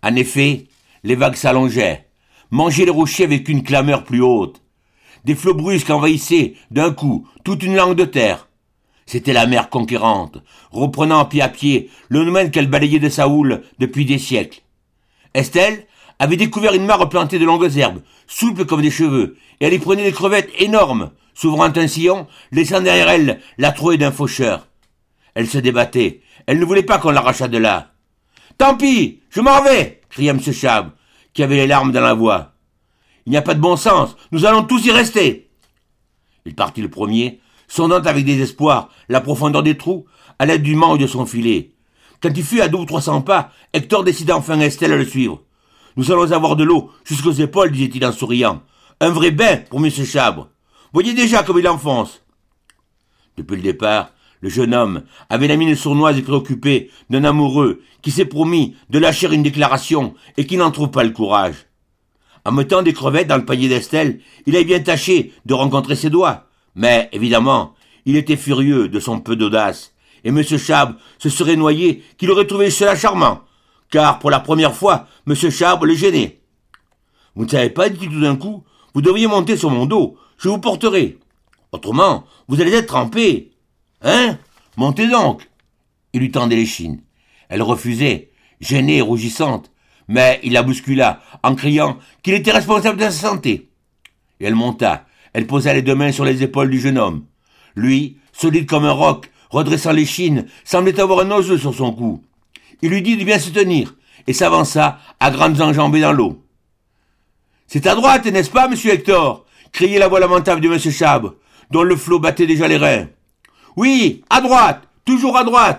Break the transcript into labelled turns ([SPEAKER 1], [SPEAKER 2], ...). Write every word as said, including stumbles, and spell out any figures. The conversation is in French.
[SPEAKER 1] En effet, les vagues s'allongeaient, mangeaient les rochers avec une clameur plus haute. Des flots brusques envahissaient, d'un coup, toute une langue de terre. C'était la mer conquérante, reprenant pied à pied le domaine qu'elle balayait de sa houle depuis des siècles. Estelle avait découvert une mare plantée de longues herbes, souples comme des cheveux, et elle y prenait des crevettes énormes, s'ouvrant un sillon, laissant derrière elle la trouée d'un faucheur. Elle se débattait, elle ne voulait pas qu'on l'arrachât de là. « Tant pis, je m'en vais !» cria M. Chab, qui avait les larmes dans la voix. « Il n'y a pas de bon sens, nous allons tous y rester !» Il partit le premier, sondant avec désespoir la profondeur des trous à l'aide du manche de son filet. Quand il fut à deux ou trois cents pas, Hector décida enfin Estelle à le suivre. « Nous allons avoir de l'eau jusqu'aux épaules, disait-il en souriant. Un vrai bain pour M. Chabre. Voyez déjà comme il enfonce. » Depuis le départ, le jeune homme avait la mine sournoise et préoccupée d'un amoureux qui s'est promis de lâcher une déclaration et qui n'en trouve pas le courage. En mettant des crevettes dans le panier d'Estelle, il avait bien tâché de rencontrer ses doigts. Mais, évidemment, il était furieux de son peu d'audace, et M. Chabre se serait noyé qu'il aurait trouvé cela charmant, car pour la première fois, M. Chabre le gênait. « Vous ne savez pas, dit-il tout d'un coup, vous devriez monter sur mon dos, je vous porterai. Autrement, vous allez être trempé. Hein? Montez donc. » Il lui tendait l'échine. Elle refusait, gênée et rougissante, mais il la bouscula en criant qu'il était responsable de sa santé. Et elle monta, elle posa les deux mains sur les épaules du jeune homme. Lui, solide comme un roc, redressant l'échine, semblait avoir un oiseau sur son cou. Il lui dit de bien se tenir, et s'avança à grandes enjambées dans l'eau. « C'est à droite, n'est-ce pas, monsieur Hector ?» criait la voix lamentable de monsieur Chabre, dont le flot battait déjà les reins. « Oui, à droite, toujours à droite !»